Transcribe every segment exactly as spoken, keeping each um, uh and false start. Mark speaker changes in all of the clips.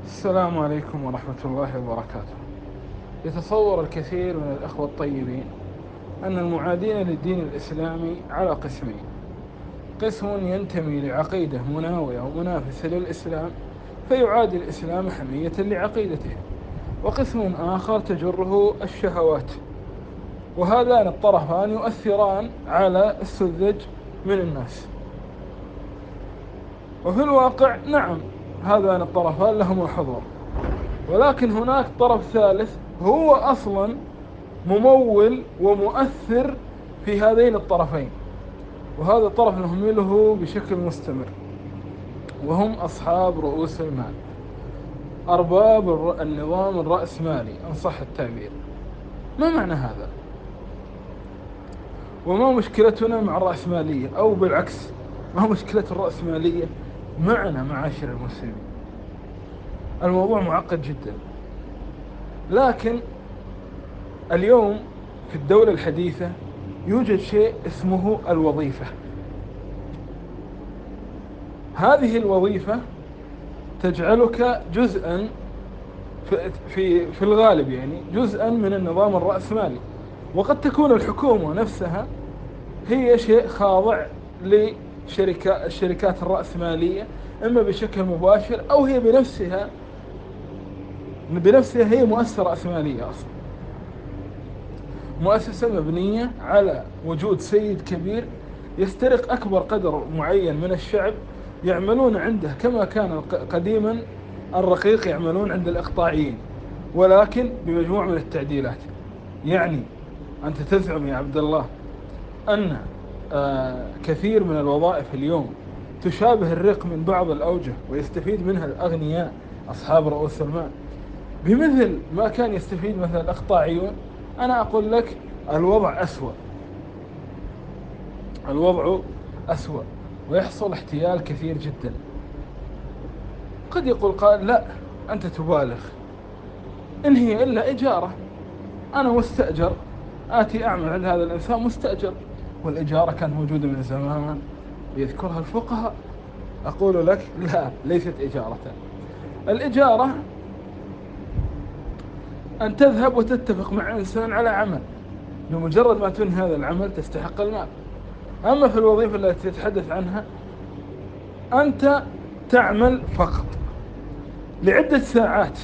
Speaker 1: السلام عليكم ورحمة الله وبركاته. يتصور الكثير من الأخوة الطيبين أن المعادين للدين الإسلامي على قسمين: قسم ينتمي لعقيدة مناوئة ومنافسة للإسلام فيعادي الإسلام حمية لعقيدته، وقسم آخر تجره الشهوات. وهذان الطرفان يؤثران على السذج من الناس. وفي الواقع نعم، هذان الطرفان لهم الحضور، ولكن هناك طرف ثالث هو أصلا ممول ومؤثر في هذين الطرفين، وهذا الطرف نهمله بشكل مستمر، وهم أصحاب رؤوس المال، أرباب النظام الرأسمالي إن صح التعبير. ما معنى هذا؟ وما مشكلتنا مع الرأسمالية؟ أو بالعكس، ما مشكلة الرأسمالية معنا معاشر المسلمين؟ الموضوع معقد جدا، لكن اليوم في الدولة الحديثة يوجد شيء اسمه الوظيفة. هذه الوظيفة تجعلك جزءا في, في, في الغالب يعني جزءا من النظام الرأسمالي، وقد تكون الحكومة نفسها هي شيء خاضع لشركات الشركات الرأسمالية، إما بشكل مباشر أو هي بنفسها بنفسها هي مؤسسة رأسمالية أصلا، مؤسسة مبنية على وجود سيد كبير يسترق أكبر قدر معين من الشعب يعملون عنده، كما كان قديما الرقيق يعملون عند الإقطاعيين، ولكن بمجموعة من التعديلات. يعني أنت تزعم يا عبد الله أن آه كثير من الوظائف اليوم تشابه الرق من بعض الأوجه ويستفيد منها الأغنياء أصحاب رؤوس المال بمثل ما كان يستفيد مثلا الإقطاعيون. أنا أقول لك الوضع أسوأ، الوضع أسوأ ويحصل احتيال كثير جدا. قد يقول قائل: لا، أنت تبالغ، إن هي إلا إجارة، أنا مستأجر آتي أعمل عند هذا الإنسان مستأجر، والإجارة كانت موجودة من زمان يذكرها الفقهاء. أقول لك: لا، ليست إجارة. الإجارة أن تذهب وتتفق مع إنسان على عمل، بمجرد ما تنهي هذا العمل تستحق المال. أما في الوظيفة التي تتحدث عنها، أنت تعمل فقط لعدة ساعات،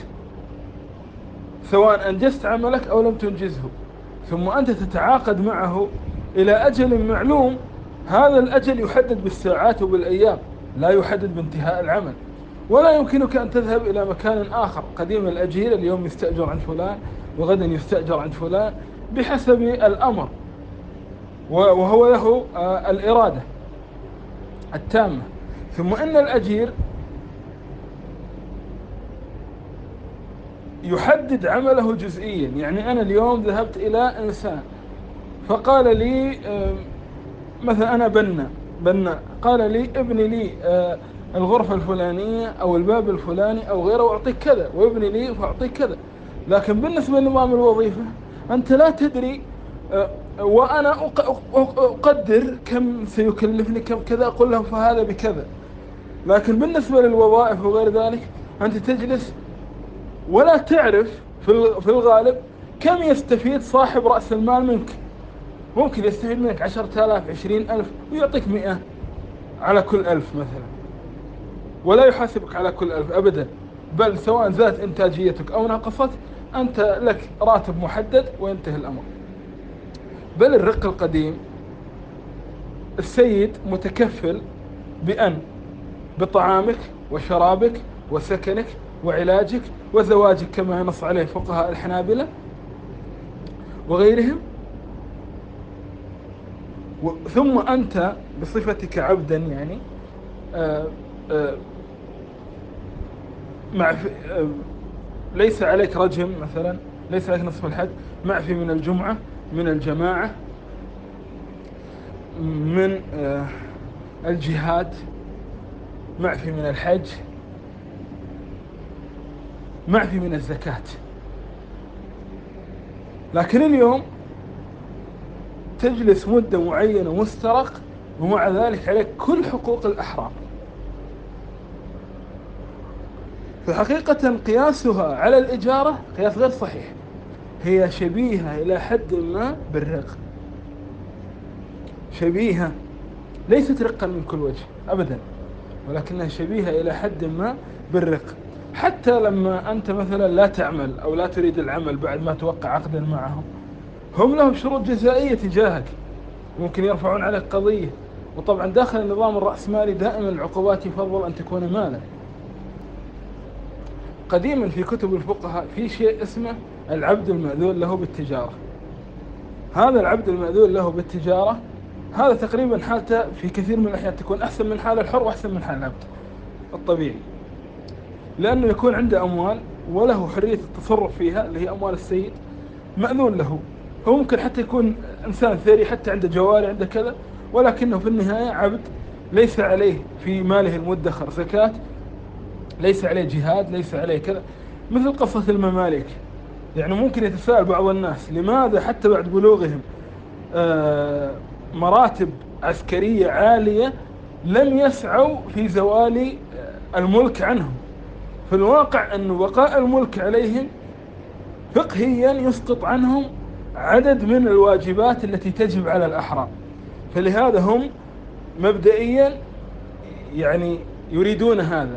Speaker 1: سواء أنجزت عملك أو لم تنجزه، ثم أنت تتعاقد معه إلى أجل معلوم. هذا الأجل يحدد بالساعات وبالأيام، لا يحدد بانتهاء العمل. ولا يمكنك أن تذهب إلى مكان آخر قديم الأجير، اليوم يستأجر عند فلان وغدا يستأجر عند فلان بحسب الأمر، وهو له الإرادة التامة. ثم إن الأجير يحدد عمله جزئيا. يعني أنا اليوم ذهبت إلى إنسان فقال لي مثلا أنا بنا بنا قال لي: ابني لي الغرفة الفلانية أو الباب الفلاني أو غيره وأعطيك كذا، وابني لي فأعطيك كذا. لكن بالنسبة لنظام الوظيفة أنت لا تدري، وأنا أقدر كم سيكلفني كم كذا، أقول له فهذا بكذا. لكن بالنسبة للوظائف وغير ذلك أنت تجلس ولا تعرف في الغالب كم يستفيد صاحب رأس المال منك. ممكن يستفيد منك عشرة آلاف عشرين ألف ويعطيك مئة على كل ألف مثلا، ولا يحاسبك على كل ألف أبدا، بل سواء زادت إنتاجيتك أو نقصت أنت لك راتب محدد وينتهي الأمر. بل الرق القديم السيد متكفل بأن بطعامك وشرابك وسكنك وعلاجك وزواجك، كما ينص عليه فقهاء الحنابلة وغيرهم. ثم أنت بصفتك عبدا يعني آآ آآ معفي، ليس عليك رجم مثلا، ليس عليك نصف الحد، معفي من الجمعة، من الجماعة، من الجهاد، معفي من الحج، معفي من الزكاة. لكن اليوم تجلس مدة معينة مسترق، ومع ذلك عليك كل حقوق الأحرار. فحقيقة قياسها على الإجارة قياس غير صحيح، هي شبيهة إلى حد ما بالرق، شبيهة، ليست رقا من كل وجه أبدا، ولكنها شبيهة إلى حد ما بالرق. حتى لما أنت مثلا لا تعمل أو لا تريد العمل بعد ما توقع عقدا معهم، هم لهم شروط جزائية تجاهك، ممكن يرفعون عليك قضية. وطبعا داخل النظام الرأسمالي دائما العقوبات يفضل أن تكون مالا. قديما في كتب الفقهاء في شيء اسمه العبد المأذون له بالتجارة. هذا العبد المأذون له بالتجارة هذا تقريبا حالته في كثير من الأحيان تكون أحسن من حال الحر وأحسن من حال العبد الطبيعي، لأنه يكون عنده أموال وله حرية التصرف فيها اللي هي أموال السيد، مأذون له. هو ممكن حتى يكون إنسان ثري، حتى عنده جواري عنده كذا، ولكنه في النهاية عبد، ليس عليه في ماله المدخر زكاة، ليس عليه جهاد، ليس عليه كذا. مثل قصة الممالك، يعني ممكن يتساءل بعض الناس لماذا حتى بعد بلوغهم آه مراتب عسكرية عالية لم يسعوا في زوال الملك عنهم. في الواقع أن بقاء الملك عليهم فقهيا يسقط عنهم عدد من الواجبات التي تجب على الأحرار، فلهذا هم مبدئيا يعني يريدون هذا.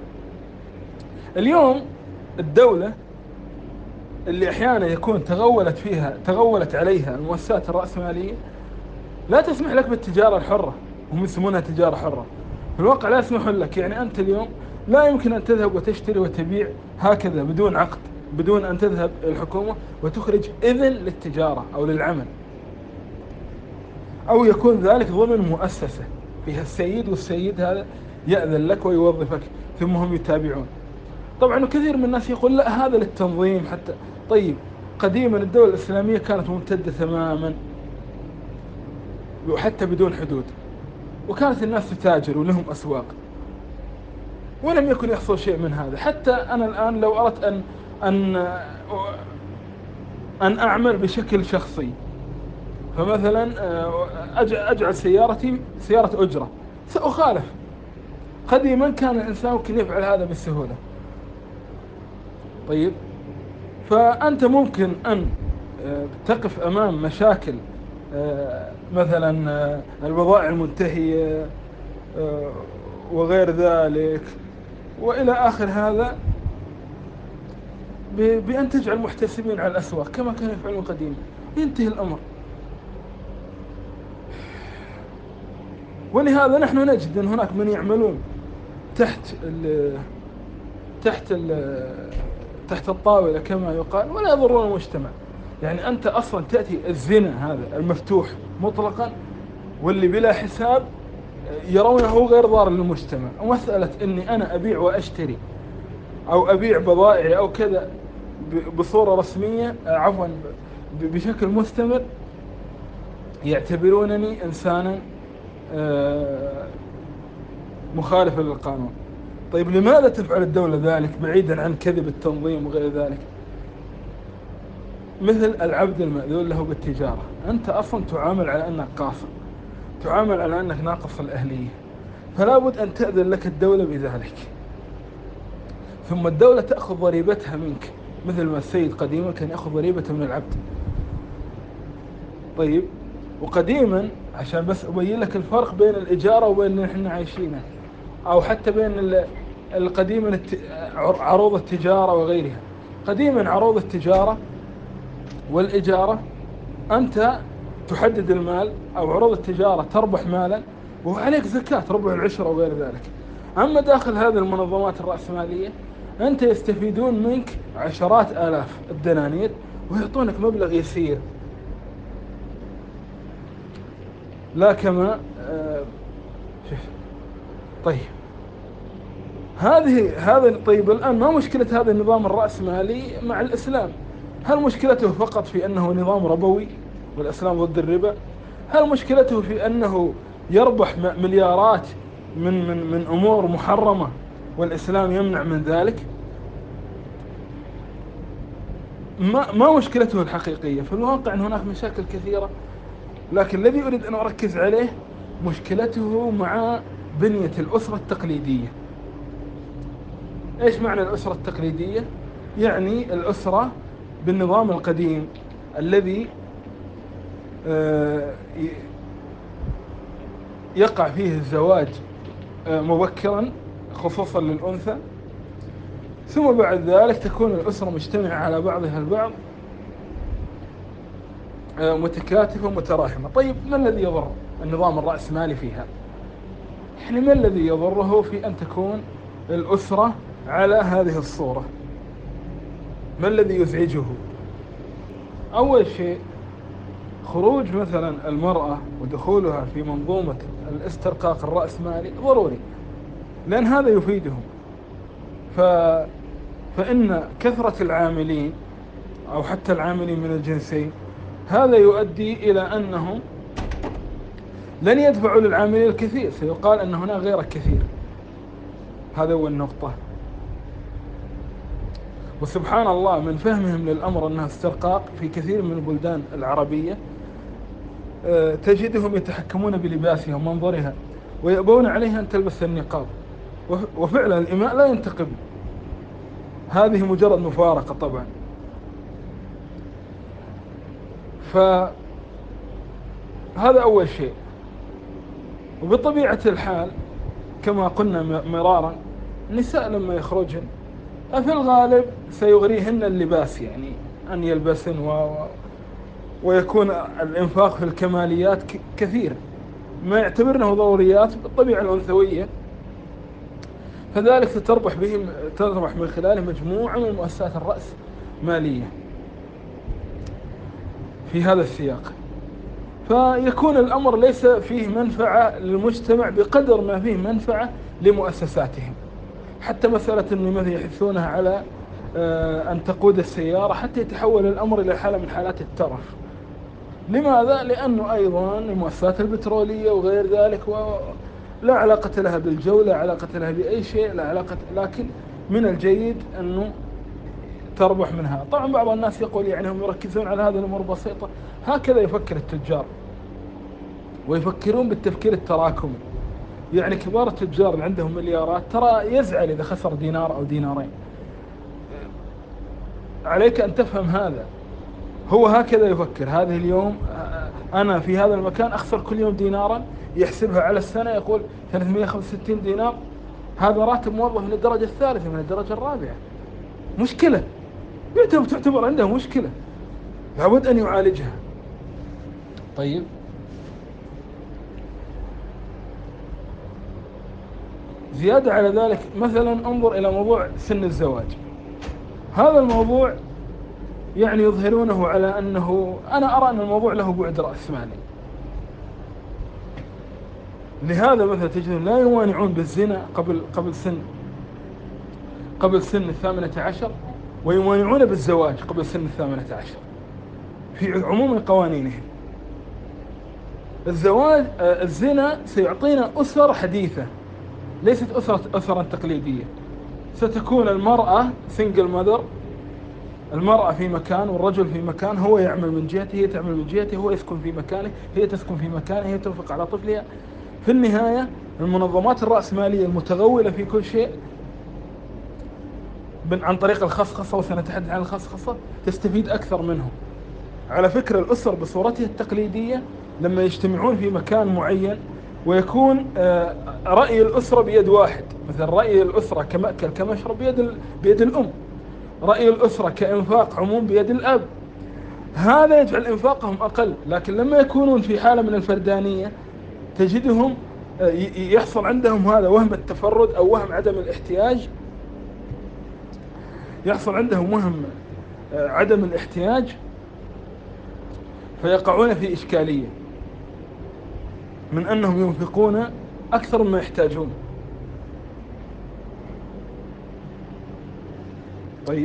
Speaker 1: اليوم الدولة اللي أحيانا يكون تغولت فيها تغولت عليها المؤسسات الرأسمالية لا تسمح لك بالتجارة الحرة، هم يسمونها تجارة حرة، في الواقع لا يسمحون لك. يعني أنت اليوم لا يمكن أن تذهب وتشتري وتبيع هكذا بدون عقد، بدون أن تذهب الحكومة وتخرج إذن للتجارة أو للعمل، أو يكون ذلك ضمن مؤسسة فيها السيد، والسيد هذا يأذن لك ويوظفك ثم هم يتابعون. طبعا كثير من الناس يقول لا هذا للتنظيم حتى. طيب قديما الدولة الإسلامية كانت ممتدة تماما وحتى بدون حدود، وكانت الناس تتاجر ولهم أسواق، ولم يكن يحصل شيء من هذا. حتى أنا الآن لو أردت أن أن أن أعمل بشكل شخصي، فمثلا أجعل سيارتي سيارة أجرة، سأخالف. قديما كان الإنسان ممكن يفعل هذا بسهولة. طيب فأنت ممكن أن تقف أمام مشاكل مثلا البضائع المنتهية وغير ذلك وإلى آخر هذا بأن تجعل محتسبين على الأسواق كما كانوا يفعلون قديما، ينتهي الأمر. ولهذا نحن نجد أن هناك من يعملون تحت ال تحت ال تحت الطاولة كما يقال ولا يضرون المجتمع. يعني أنت أصلا تأتي الزنا هذا المفتوح مطلقا واللي بلا حساب يرونه غير ضار للمجتمع، ومسألة أني أنا أبيع وأشتري أو أبيع بضائعي أو كذا بصورة رسمية عفوا بشكل مستمر يعتبرونني إنسانا مخالفا للقانون. طيب لماذا تفعل الدولة ذلك بعيدا عن كذب التنظيم وغير ذلك؟ مثل العبد المأذون له بالتجارة، أنت أصلا تعامل على أنك قاصر، تعامل على أنك ناقص الأهلية، فلا بد أن تأذن لك الدولة بذلك، ثم الدولة تأخذ ضريبتها منك مثل ما السيد قديما كان يأخذ ضريبته من العبد. طيب وقديما عشان بس أبين لك الفرق بين الإجارة وبين اللي نحن عايشينه، أو حتى بين القديما عروض التجارة وغيرها. قديما عروض التجارة والإجارة أنت تحدد المال، أو عروض التجارة تربح مالا وعليك زكاة ربع العشرة وغير ذلك. أما داخل هذه المنظمات الرأسمالية أنت يستفيدون منك عشرات آلاف الدنانير ويعطونك مبلغ يسير، لا كما آه شوف. طيب هذه هذا طيب الآن ما مشكلة هذا النظام الرأسمالي مع الإسلام؟ هل مشكلته فقط في أنه نظام ربوي والإسلام ضد الربا؟ هل مشكلته في أنه يربح مليارات من من من أمور محرمة والإسلام يمنع من ذلك؟ ما ما مشكلته الحقيقية؟ في الواقع أن هناك مشاكل كثيرة، لكن الذي أريد أن أركز عليه مشكلته مع بنية الأسرة التقليدية. إيش معنى الأسرة التقليدية؟ يعني الأسرة بالنظام القديم الذي يقع فيه الزواج مبكرا خصوصا للأنثى، ثم بعد ذلك تكون الأسرة مجتمعة على بعضها البعض، متكاتفة متراحمة. طيب ما الذي يضر النظام الرأسمالي فيها؟ يعني ما الذي يضره في أن تكون الأسرة على هذه الصورة؟ ما الذي يزعجه؟ أول شيء خروج مثلا المرأة ودخولها في منظومة الاسترقاق الرأسمالي ضروري، لأن هذا يفيدهم. ف... فإن كثرة العاملين أو حتى العاملين من الجنسين هذا يؤدي إلى أنهم لن يدفعوا للعاملين الكثير، سيقال أن هنا غير كثير. هذا هو النقطة. وسبحان الله من فهمهم للأمر أنها استرقاق في كثير من البلدان العربية تجدهم يتحكمون بلباسها ومنظرها ويأبون عليها أن تلبس النقاب، وفعلا الإماء لا ينتقب، هذه مجرد مفارقة طبعا. فهذا أول شيء. وبطبيعة الحال كما قلنا مرارا، النساء لما يخرجن في الغالب سيغريهن اللباس، يعني أن يلبسن و... ويكون الإنفاق في الكماليات كثير، ما يعتبرنه ضروريات بالطبيعة الأنثوية، فذلك ستربح بهم تربح من خلاله مجموعة من مؤسسات الرأس مالية في هذا السياق. فيكون الأمر ليس فيه منفعة للمجتمع بقدر ما فيه منفعة لمؤسساتهم. حتى مسألة أن يحثونها على أن تقود السيارة حتى يتحول الأمر إلى حالة من حالات الترف. لماذا؟ لأنه أيضا المؤسسات البترولية وغير ذلك لا علاقة لها بالجو، لا علاقة لها بأي شيء، لا علاقة، لكن من الجيد أنه تربح منها. طبعا بعض الناس يقول يعني هم يركزون على هذه الأمور بسيطة. هكذا يفكر التجار، ويفكرون بالتفكير التراكمي. يعني كبار التجار اللي عندهم مليارات ترى يزعل إذا خسر دينار أو دينارين. عليك أن تفهم هذا. هو هكذا يفكر. هذه اليوم أنا في هذا المكان أخسر كل يوم دينارا، يحسبها على السنة يقول ثلاثمائة وخمسة وستين دينار، هذا راتب موظف من الدرجة الثالثة من الدرجة الرابعة. مشكلة تعتبر عنده مشكلة، لابد أن يعالجها. طيب زيادة على ذلك مثلا انظر إلى موضوع سن الزواج. هذا الموضوع يعني يظهرونه على أنه، أنا أرى أن الموضوع له بعد رأسمالي. لهذا مثلا تجدون لا يمانعون بالزنا قبل قبل سن قبل سن الثامنة عشر، ويمانعون بالزواج قبل سن الثامنة عشر في عموم قوانينهم. الزواج الزنا سيعطينا أسر حديثة، ليست أسرة أسرا تقليدية. ستكون المرأة سنجل ماذر، المرأة في مكان والرجل في مكان، هو يعمل من جهته، هي تعمل من جهته، هو يسكن في مكانه، هي تسكن في مكانه، هي تنفق على طفلها. في النهاية المنظمات الرأسمالية المتغولة في كل شيء عن طريق الخصخصة، وسنتحدث عن الخصخصة، تستفيد أكثر منهم. على فكرة الأسر بصورتها التقليدية لما يجتمعون في مكان معين ويكون رأي الأسرة بيد واحد، مثل رأي الأسرة كمأكل كمشرب بيد بيد الأم، رأي الأسرة كإنفاق عموم بيد الأب، هذا يجعل إنفاقهم أقل. لكن لما يكونون في حالة من الفردانية تجدهم يحصل عندهم هذا وهم التفرد أو وهم عدم الاحتياج، يحصل عندهم وهم عدم الاحتياج، فيقعون في إشكالية من أنهم ينفقون أكثر مما يحتاجون. طيب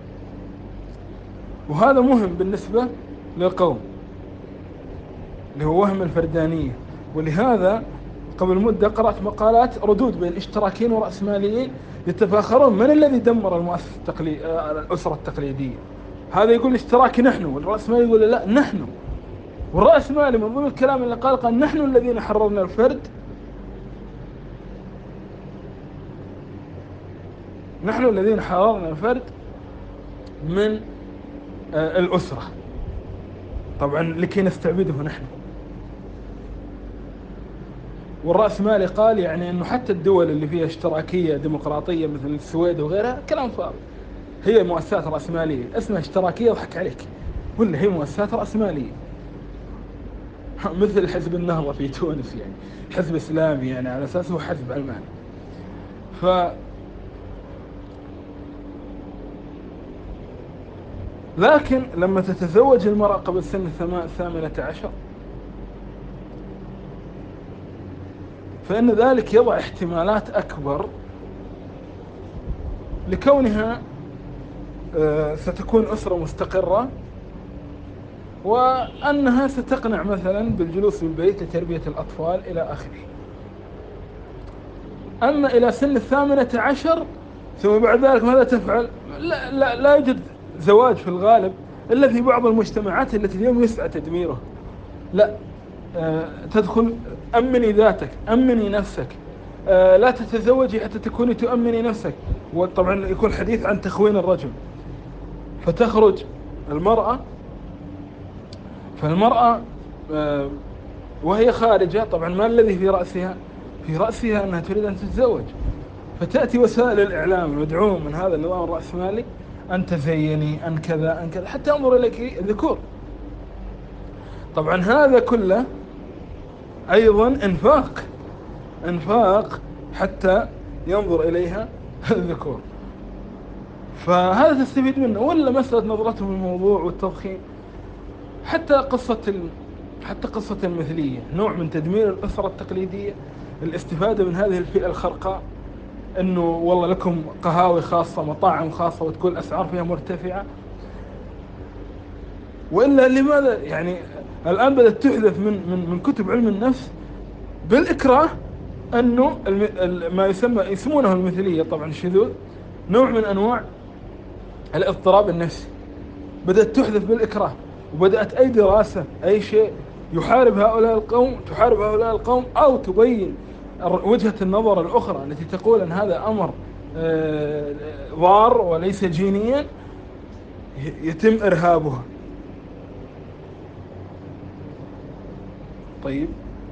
Speaker 1: وهذا مهم بالنسبة للقوم اللي هو وهم الفردانية. ولهذا قبل مدة قرأت مقالات ردود بين اشتراكيين ورأسماليين يتفاخرون من الذي دمر المؤسسة التقليد الأسرة التقليدية. هذا يقول اشتراكي نحن، والرأسمالي يقول لا نحن. والرأسمالي من ضمن الكلام اللي قال قال نحن الذين حررنا الفرد نحن الذين حررنا الفرد من الأسرة طبعا لكي نستعبده نحن. والرأسمالي قال يعني أنه حتى الدول اللي فيها اشتراكية ديمقراطية مثل السويد وغيرها كلام فارغ، هي مؤسسات رأسمالية اسمها اشتراكية وحك عليك، ولا هي مؤسسات رأسمالية مثل حزب النهضة في تونس، يعني حزب إسلامي يعني على أساسه حزب علماني. ف لكن لما تتزوج المرأة قبل سن الثامنة عشر فإن ذلك يضع احتمالات أكبر لكونها ستكون أسرة مستقرة، وأنها ستقنع مثلا بالجلوس بالبيت لتربية الأطفال إلى آخره. أما إلى سن الثامنة عشر ثم بعد ذلك ماذا تفعل؟ لا, لا, لا يوجد زواج في الغالب إلا في بعض المجتمعات التي اليوم يسعى تدميرها. لا، آه تدخل أمني ذاتك، أمني نفسك، آه لا تتزوجي حتى تكوني تؤمني نفسك. وطبعا يكون حديث عن تخوين الرجل. فتخرج المرأة فالمرأة آه وهي خارجة طبعا ما الذي في رأسها؟ في رأسها أنها تريد أن تتزوج، فتأتي وسائل الإعلام المدعومة من هذا النظام الرأسمالي أن تزيني، أن كذا، أن كذا، حتى ينظر إليك الذكور. طبعا هذا كله أيضا انفاق انفاق حتى ينظر إليها الذكور. فهذا تستفيد منه. ولا مسألة نظرتهم الموضوع والتضخيم، حتى قصة ال... حتى قصة المثلية نوع من تدمير الأسرة التقليدية، الاستفادة من هذه الفئة الخرقاء، انه والله لكم قهاوي خاصة، مطاعم خاصة، وتكون الأسعار فيها مرتفعة. وإلا لماذا يعني الآن بدأت تحذف من من من كتب علم النفس بالإكراه أنه ما يسمى يسمونه المثلية، طبعا الشذوذ نوع من أنواع الاضطراب النفسي، بدأت تحذف بالإكراه. وبدأت أي دراسة أي شيء يحارب هؤلاء القوم تحارب هؤلاء القوم أو تبين وجهة النظر الأخرى التي تقول أن هذا أمر ضار وليس جينيا، يتم إرهابها. طيب،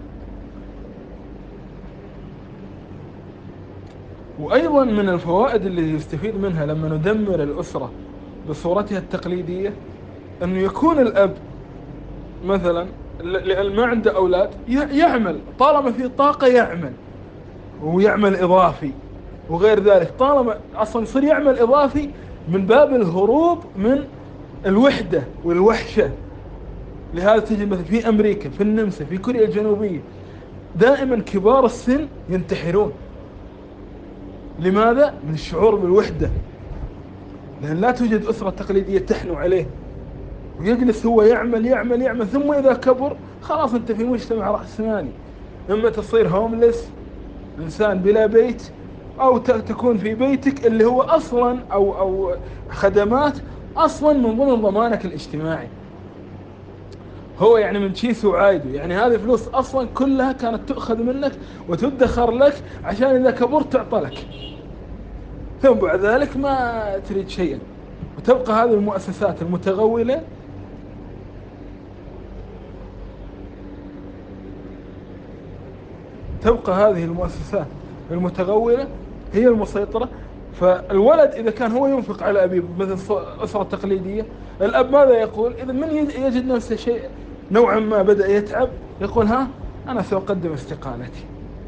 Speaker 1: وأيضا من الفوائد اللي يستفيد منها لما ندمر الأسرة بصورتها التقليدية أنه يكون الأب مثلا لأن ما عنده أولاد يعمل، طالما في طاقة يعمل ويعمل إضافي وغير ذلك، طالما أصلا يصير يعمل إضافي من باب الهروب من الوحدة والوحشة. لهذا تجد مثلا في أمريكا، في النمسا، في كوريا الجنوبية دائما كبار السن ينتحرون. لماذا؟ من الشعور بالوحدة، لأن لا توجد أسرة تقليدية تحنو عليه، ويجلس هو يعمل يعمل يعمل ثم إذا كبر خلاص أنت في مجتمع رأسمالي، إما تصير هوملس إنسان بلا بيت، أو تكون في بيتك اللي هو أصلا أو أو خدمات أصلا من ضمن ضمانك الاجتماعي، هو يعني من شيء وعايده، يعني هذه فلوس أصلا كلها كانت تأخذ منك وتدخر لك عشان إذا كبرت تعطى لك، ثم بعد ذلك ما تريد شيئا. وتبقى هذه المؤسسات المتغولة تبقى هذه المؤسسات المتغولة هي المسيطرة. فالولد إذا كان هو ينفق على أبيه مثل أسرة تقليدية، الأب ماذا يقول؟ إذا من يجد نفسه شيء نوعا ما بدأ يتعب، يقول ها أنا سأقدم استقالتي،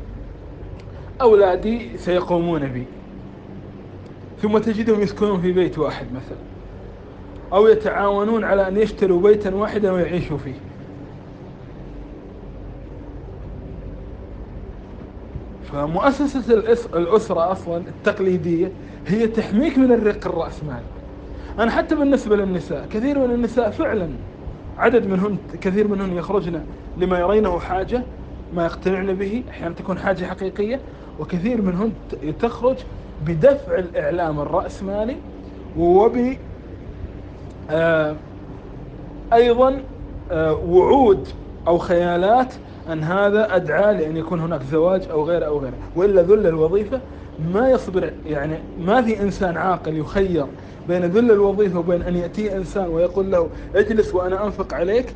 Speaker 1: أولادي سيقومون بي. ثم تجدهم يسكنون في بيت واحد مثلا، أو يتعاونون على أن يشتروا بيتا واحدا ويعيشوا فيه. فمؤسسة الأسرة أصلا التقليدية هي تحميك من الرق الرأسمالي. أنا حتى بالنسبة للنساء، كثير من النساء فعلا عدد منهن كثير منهن يخرجن لما يرينه حاجة، ما يقتنعن به، أحيانا تكون حاجة حقيقية، وكثير منهن تخرج بدفع الإعلام الرأسمالي وب آه أيضا آه وعود أو خيالات أن هذا أدعى لأن يكون هناك زواج أو غيره أو غيره، وإلا ذل الوظيفة ما يصبر، يعني ما في إنسان عاقل يخير بين ذل الوظيفة وبين أن يأتي إنسان ويقول له اجلس وأنا أنفق عليك،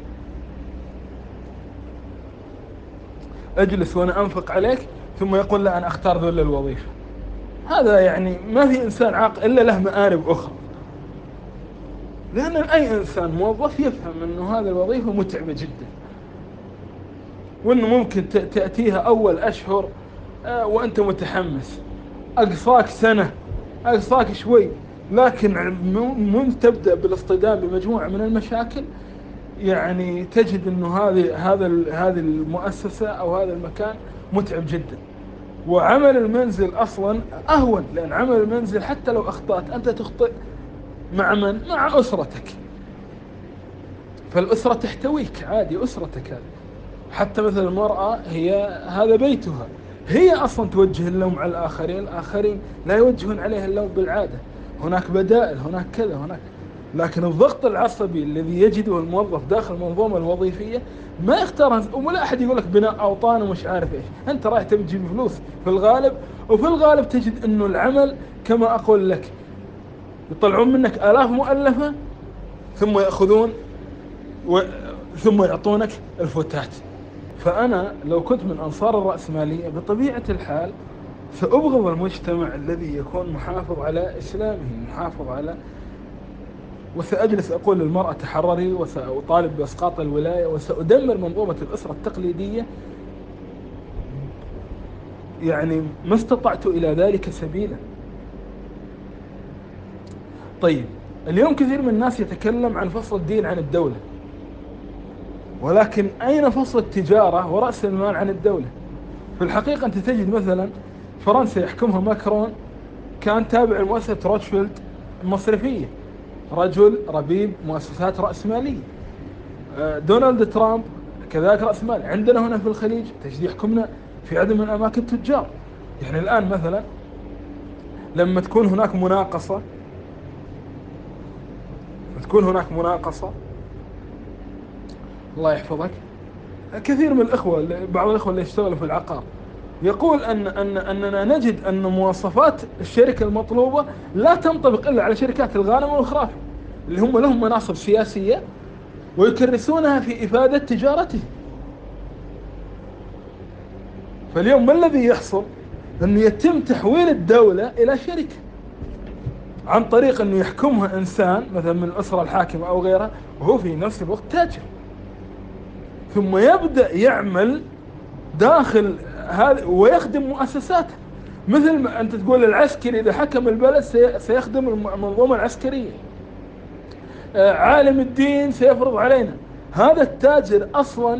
Speaker 1: اجلس وأنا أنفق عليك، ثم يقول لا أنا أختار ذل الوظيفة. هذا يعني ما في إنسان عاقل إلا له مآرب أخرى، لأن أي إنسان موظف يفهم أنه هذه الوظيفة متعبة جدا، وأنه ممكن تأتيها أول أشهر وأنت متحمس، أقصاك سنة، أقصاك شوي، لكن منذ تبدأ بالاصطدام بمجموعة من المشاكل يعني تجد أنه هذه هذا هذه المؤسسة أو هذا المكان متعب جدا. وعمل المنزل أصلا أهون، لأن عمل المنزل حتى لو أخطأت أنت تخطئ مع من؟ مع أسرتك، فالأسرة تحتويك عادي، أسرتك هذه. حتى مثل المرأة هي هذا بيتها، هي أصلا توجه اللوم على الآخرين، الآخرين لا يوجهون عليها اللوم بالعادة، هناك بدائل، هناك كذا هناك. لكن الضغط العصبي الذي يجده الموظف داخل المنظومة الوظيفية ما يختار، ولا أحد يقول لك بناء أوطان ومش عارف إيش، أنت رايح تبي تجيب فلوس في الغالب، وفي الغالب تجد أنه العمل كما أقول لك يطلعون منك آلاف مؤلفة ثم يأخذون و... ثم يعطونك الفتات. فأنا لو كنت من أنصار الرأسمالية بطبيعة الحال سأبغض المجتمع الذي يكون محافظ على إسلامه، محافظ على، وسأجلس أقول للمرأة تحرري، وسأطالب بإسقاط الولاية، وسأدمر منظومة الأسرة التقليدية، يعني ما استطعت إلى ذلك سبيلا. طيب اليوم كثير من الناس يتكلم عن فصل الدين عن الدولة، ولكن أين فصل التجارة ورأس المال عن الدولة؟ في الحقيقة أنت تجد مثلا فرنسا يحكمها ماكرون كان تابع لمؤسسة روتشيلد المصرفية، رجل ربيب مؤسسات رأسمالية. دونالد ترامب كذلك رأس مال. عندنا هنا في الخليج تجد يحكمنا في عدد من الأماكن تجار. يعني الآن مثلا لما تكون هناك مناقصة تكون هناك مناقصة الله يحفظك، كثير من الإخوة، بعض الإخوة اللي يشتغلوا في العقار يقول أن أن أننا نجد أن مواصفات الشركة المطلوبة لا تنطبق إلا على شركات الغانم والخرافي اللي هم لهم مناصب سياسية ويكرسونها في إفادة تجارته. فاليوم ما الذي يحصل؟ أنه يتم تحويل الدولة إلى شركة عن طريق أنه يحكمها إنسان مثلا من الأسرة الحاكمة أو غيرها وهو في نفس الوقت تاجر، ثم يبدأ يعمل داخل هذا ويخدم مؤسساته. مثل ما أنت تقول العسكري إذا حكم البلد سيخدم المنظومة العسكرية، عالم الدين سيفرض علينا. هذا التاجر أصلا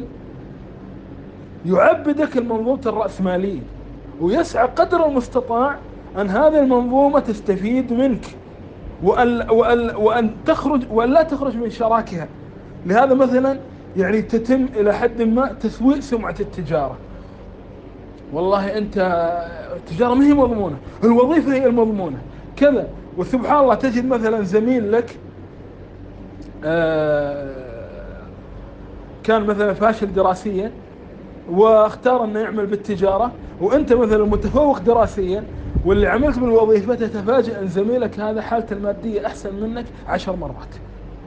Speaker 1: يعبدك المنظومة الرأسمالية ويسعى قدر المستطاع أن هذه المنظومة تستفيد منك وأن, وأن, وأن تخرج وأن لا تخرج من شراكها. لهذا مثلا يعني تتم إلى حد ما تسويء سمعة التجارة. والله أنت التجارة ما هي مضمونة، الوظيفة هي المضمونة كذا. وسبحان الله تجد مثلا زميل لك كان مثلا فاشل دراسيا واختار أنه يعمل بالتجارة، وأنت مثلا متفوق دراسيا واللي عملت بالوظيفة تتفاجئ أن زميلك هذا حالته المادية أحسن منك عشر مرات.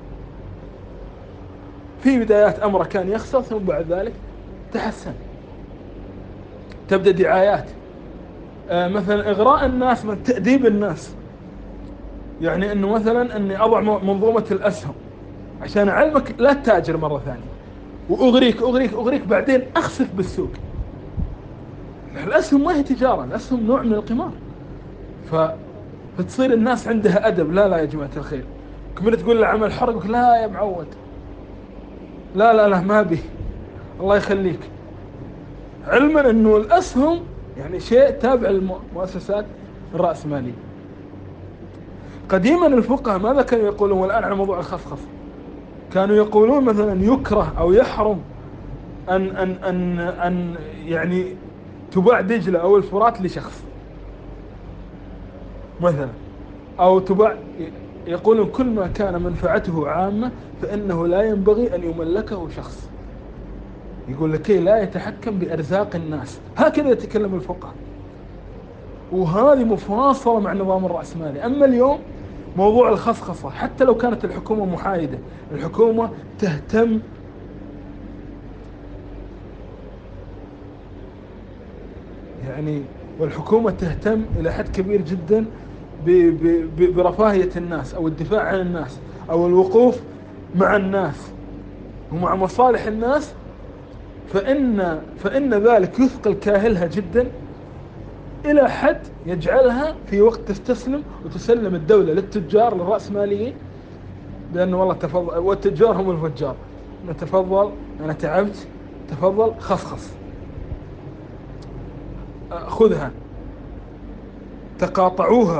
Speaker 1: في بدايات أمره كان يخسر ثم بعد ذلك تحسن. تبدأ دعايات آه مثلا إغراء الناس من تأديب الناس، يعني أنه مثلا أني أضع منظومة الأسهم عشان أعلمك لا تتاجر مرة ثانية، وأغريك أغريك أغريك بعدين أخسف بالسوق. الأسهم ما هي تجارة، الأسهم نوع من القمار. ف... فتصير الناس عندها أدب. لا لا يا جماعة الخير، كمل تقول له عمل حرق لا يا معود، لا لا لا ما به، الله يخليك، علما أنه الأسهم يعني شيء تابع للمؤسسات الرأسمالية. قديما الفقهاء ماذا كانوا يقولون؟ والآن على موضوع الخصخص كانوا يقولون مثلا يكره أو يحرم أن أن أن أن يعني تباع دجلة أو الفرات لشخص مثلا، أو تباع. يقولون كل ما كان منفعته عامة فإنه لا ينبغي أن يملكه شخص. يقول لكي لا يتحكم بأرزاق الناس، هكذا يتكلم الفقهاء. وهذه مفاصلة مع النظام الرأسمالي. أما اليوم موضوع الخصخصة، حتى لو كانت الحكومة محايدة، الحكومة تهتم يعني والحكومة تهتم إلى حد كبير جدا برفاهية الناس أو الدفاع عن الناس أو الوقوف مع الناس ومع مصالح الناس، فإن, فإن ذلك يثقل كاهلها جدا إلى حد يجعلها في وقت تستسلم وتسلم الدولة للتجار للرأسماليين، لأنه والله تفضل، والتجار هم الفجار، تفضل أنا تعبت، تفضل خصخص خذها، تقاطعوها.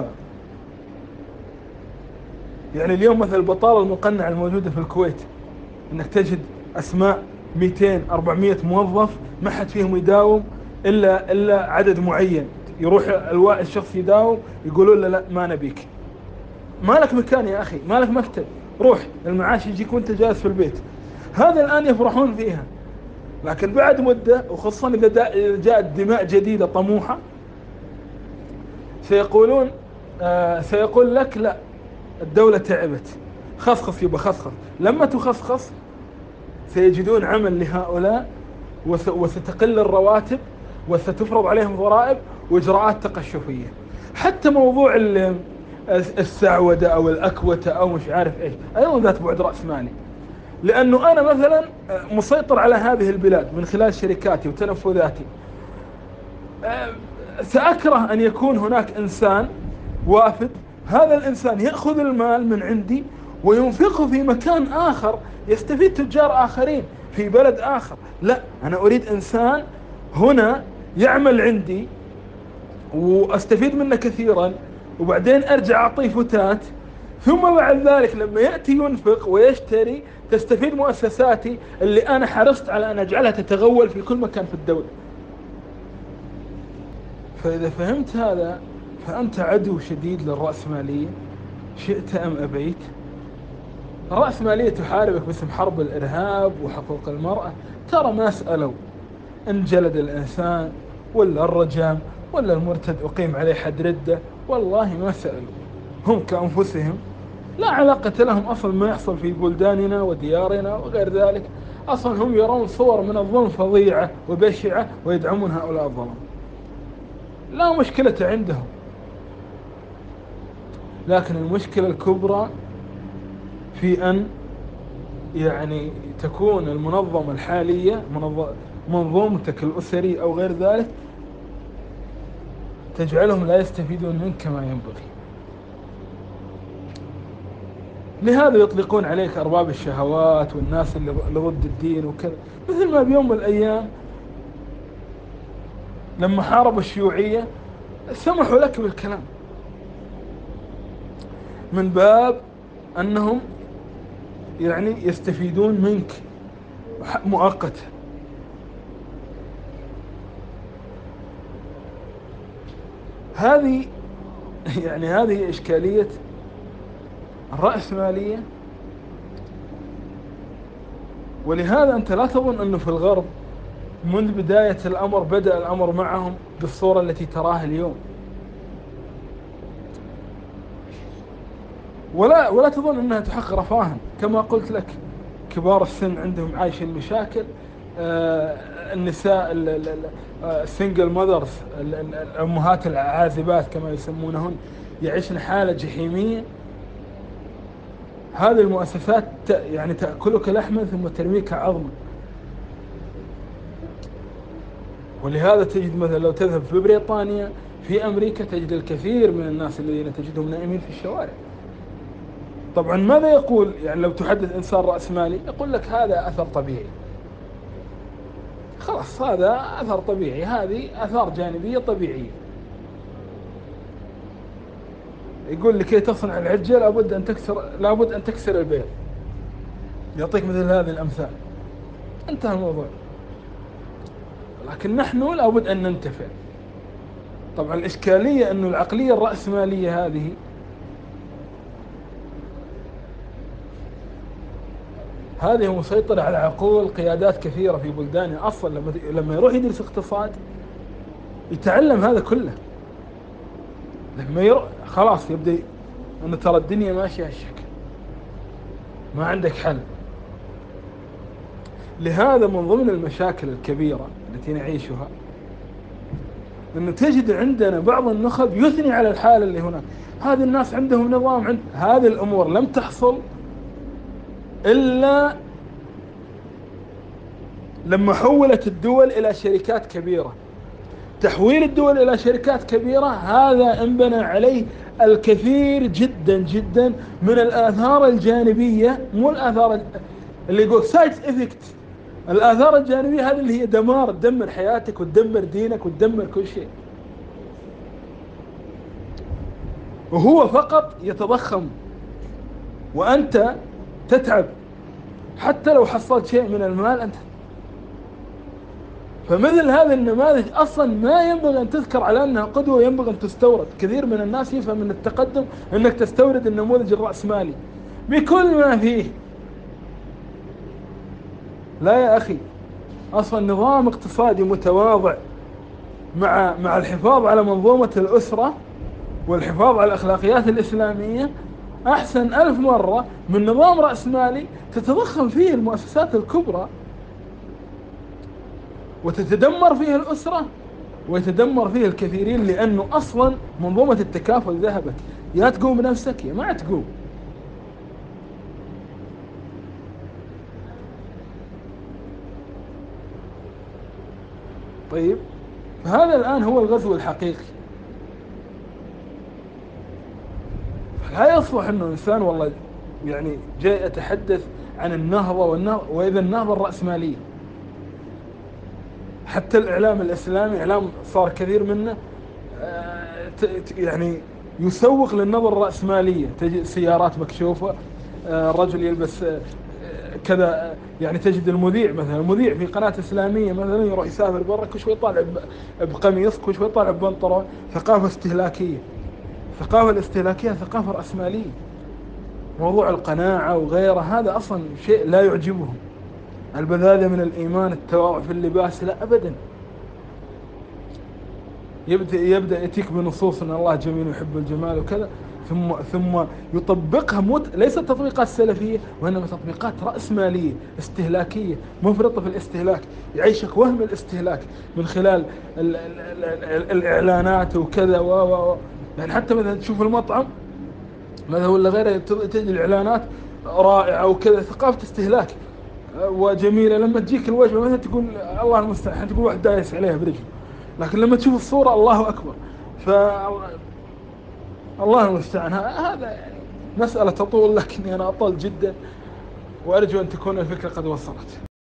Speaker 1: يعني اليوم مثل البطالة المقنعة الموجودة في الكويت، انك تجد اسماء مئتين أربعمئة موظف ما حد فيهم يداوم الا الا عدد معين، يروح الواحد الشخص يداوم يقولوا له لا ما نبيك، ما لك مكان يا اخي، ما لك مكتب، روح المعاش يجيك وانت جالس في البيت. هذا الان يفرحون فيها، لكن بعد مدة وخصوصا اذا جاءت دماء جديدة طموحة سيقولون آه سيقول لك لا الدولة تعبت، خصخص يبقى خصخص. لما تخصخص سيجدون عمل لهؤلاء وستقل الرواتب وستفرض عليهم ضرائب وإجراءات تقشفية. حتى موضوع السعودة أو الأكوتة أو مش عارف إيش أيضا ذات بعد رأسمالي، لأنه أنا مثلا مسيطر على هذه البلاد من خلال شركاتي وتنفذاتي، سأكره أن يكون هناك إنسان وافد، هذا الإنسان يأخذ المال من عندي وينفقه في مكان آخر يستفيد تجار آخرين في بلد آخر. لا، أنا أريد إنسان هنا يعمل عندي وأستفيد منه كثيرا، وبعدين أرجع أعطيه فتات، ثم بعد ذلك لما يأتي ينفق ويشتري تستفيد مؤسساتي اللي أنا حرصت على أن أجعلها تتغول في كل مكان في الدولة. فإذا فهمت هذا فأنت عدو شديد للرأسمالية شئت أم أبيت. الرأسمالية تحاربك باسم حرب الإرهاب وحقوق المرأة. ترى ما سألوا إن جلد الإنسان ولا الرجم ولا المرتد أقيم عليه حد ردة، والله ما سألوا. هم كأنفسهم لا علاقة لهم أصلا ما يحصل في بلداننا وديارنا وغير ذلك، أصلا هم يرون صور من الظلم فظيعة وبشعة ويدعمون هؤلاء الظلم، لا مشكلة عندهم. لكن المشكلة الكبرى في أن يعني تكون المنظمة الحالية منظومتك الأسري أو غير ذلك تجعلهم لا يستفيدون منك كما ينبغي. لهذا يطلقون عليك أرباب الشهوات والناس اللي ضد الدين وكذا، مثل ما بيوم من الأيام لما حاربوا الشيوعية سمحوا لك بالكلام من باب أنهم يعني يستفيدون منك مؤقتا. هذه يعني هذه إشكالية الرأسمالية. ولهذا أنت لا تظن أنه في الغرب منذ بداية الأمر بدأ الأمر معهم بالصورة التي تراها اليوم، ولا ولا تظن أنها تحقق رفاها. كما قلت لك كبار السن عندهم عايشين مشاكل، آه النساء السنجل ماذرز الأمهات العازبات كما يسمونهن يعيشن حالة جحيمية. هذه المؤسسات يعني تأكلك لحما ثم ترميك عظما. ولهذا تجد مثلا لو تذهب في بريطانيا في أمريكا تجد الكثير من الناس الذين تجدهم نائمين في الشوارع. طبعا ماذا يقول يعني لو تحدث إنسان رأسمالي يقول لك هذا أثر طبيعي، خلاص هذا أثر طبيعي، هذه أثار جانبية طبيعية. يقول لكي تصنع العجة لابد أن تكسر لابد أن تكسر البيض، يعطيك مثل هذه الأمثال، انتهى الموضوع. لكن نحن لابد أن ننتفع. طبعا الإشكالية أنه العقلية الرأسمالية هذه هذه مسيطرة على عقول قيادات كثيرة في بلدانها. أصلا لما لما يروح يدرس اقتصاد يتعلم هذا كله، لما ير... خلاص يبدأ أن ترى الدنيا ماشية هالشكل، ما عندك حل. لهذا من ضمن المشاكل الكبيرة التي نعيشها أنه تجد عندنا بعض النخب يثني على الحالة اللي هناك. هذه الناس عندهم نظام، عند هذه الأمور لم تحصل إلا لما حولت الدول إلى شركات كبيرة. تحويل الدول إلى شركات كبيرة هذا انبنى عليه الكثير جدا جدا من الآثار الجانبية، مو الآثار اللي يقول سايد إفكت، الآثار الجانبية هذه اللي هي دمار، تدمر حياتك وتدمر دينك وتدمر كل شيء. وهو فقط يتضخم وأنت تتعب، حتى لو حصلت شيء من المال أنت. فمثل هذه النماذج أصلا ما ينبغي أن تذكر على أنها قدوة، ينبغي أن تستورد. كثير من الناس يفهم من التقدم أنك تستورد النموذج الرأسمالي بكل ما فيه. لا يا أخي، أصلا نظام اقتصادي متواضع مع مع الحفاظ على منظومة الأسرة والحفاظ على الأخلاقيات الإسلامية أحسن ألف مرة من نظام رأسمالي تتضخم فيه المؤسسات الكبرى وتتدمر فيه الأسرة ويتدمر فيه الكثيرين، لأنه أصلا منظومة التكافل ذهبت. يا تقوم بنفسك يا ما تقوم. طيب، فهذا الآن هو الغزو الحقيقي. لا يصلح أنه إنسان والله يعني جاي أتحدث عن النهضة والنهضة وإذا النهضة الرأسمالية. حتى الإعلام الإسلامي إعلام صار كثير منه يعني يسوق للنظرة الرأسمالية. تجد سيارات مكشوفة، الرجل يلبس كذا، يعني تجد المذيع مثلا، المذيع في قناة إسلامية مثلا يروح يسافر برا كل شوي يطالع بقميص، كل شوي يطالع ببنطلون. ثقافة استهلاكية. الثقافة الاستهلاكية ثقافة رأسمالية. موضوع القناعة وغيره هذا أصلا شيء لا يعجبهم. البذاذة من الإيمان، التواضع في اللباس، لا أبدا. يبدأ يبدأ يأتيك بنصوص أن الله جميل ويحب الجمال وكذا، ثم ثم يطبقها مت... ليست تطبيقات سلفية، وإنما تطبيقات رأسمالية استهلاكية مفرطة في الاستهلاك. يعيشك وهم الاستهلاك من خلال ال... ال... ال... الإعلانات وكذا و و يعني حتى مثلا تشوف المطعم مثلا ولا غيره تجي الإعلانات رائعة وكذا، ثقافة استهلاك وجميلة. لما تجيك الوجبة مثلا تقول الله المستعان، تقول واحد دايس عليها برجله، لكن لما تشوف الصورة الله أكبر. ف الله المستعان. هذا يعني مسألة تطول، لكني أنا أطول جدا، وأرجو أن تكون الفكرة قد وصلت.